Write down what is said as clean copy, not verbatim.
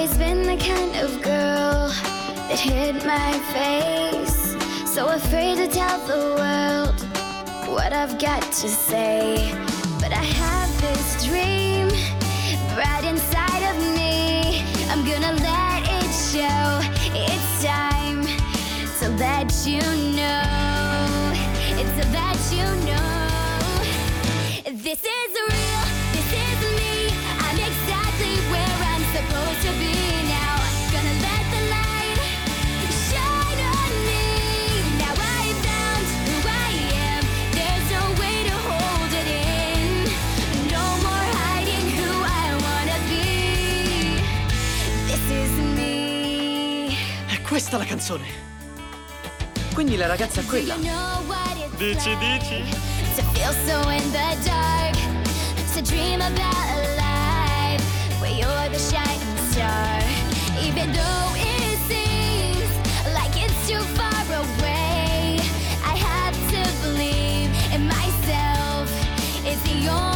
always been the kind of girl that hid my face, so afraid to tell the world what I've got to say. But I have this dream right inside of me. I'm gonna let it show. It's time to let you know. It's to let you know. This is real, this is me. I'm exactly where I'm supposed to be now. Gonna let the light shine on me. Now I found who I am. There's no way to hold it in. No more hiding who I wanna be. This is me. È questa la canzone. Quindi la ragazza è quella. Dici, to feel so in the dark, to dream about a life where you're the shining star. Even though it seems like it's too far away, I have to believe in myself. It's the only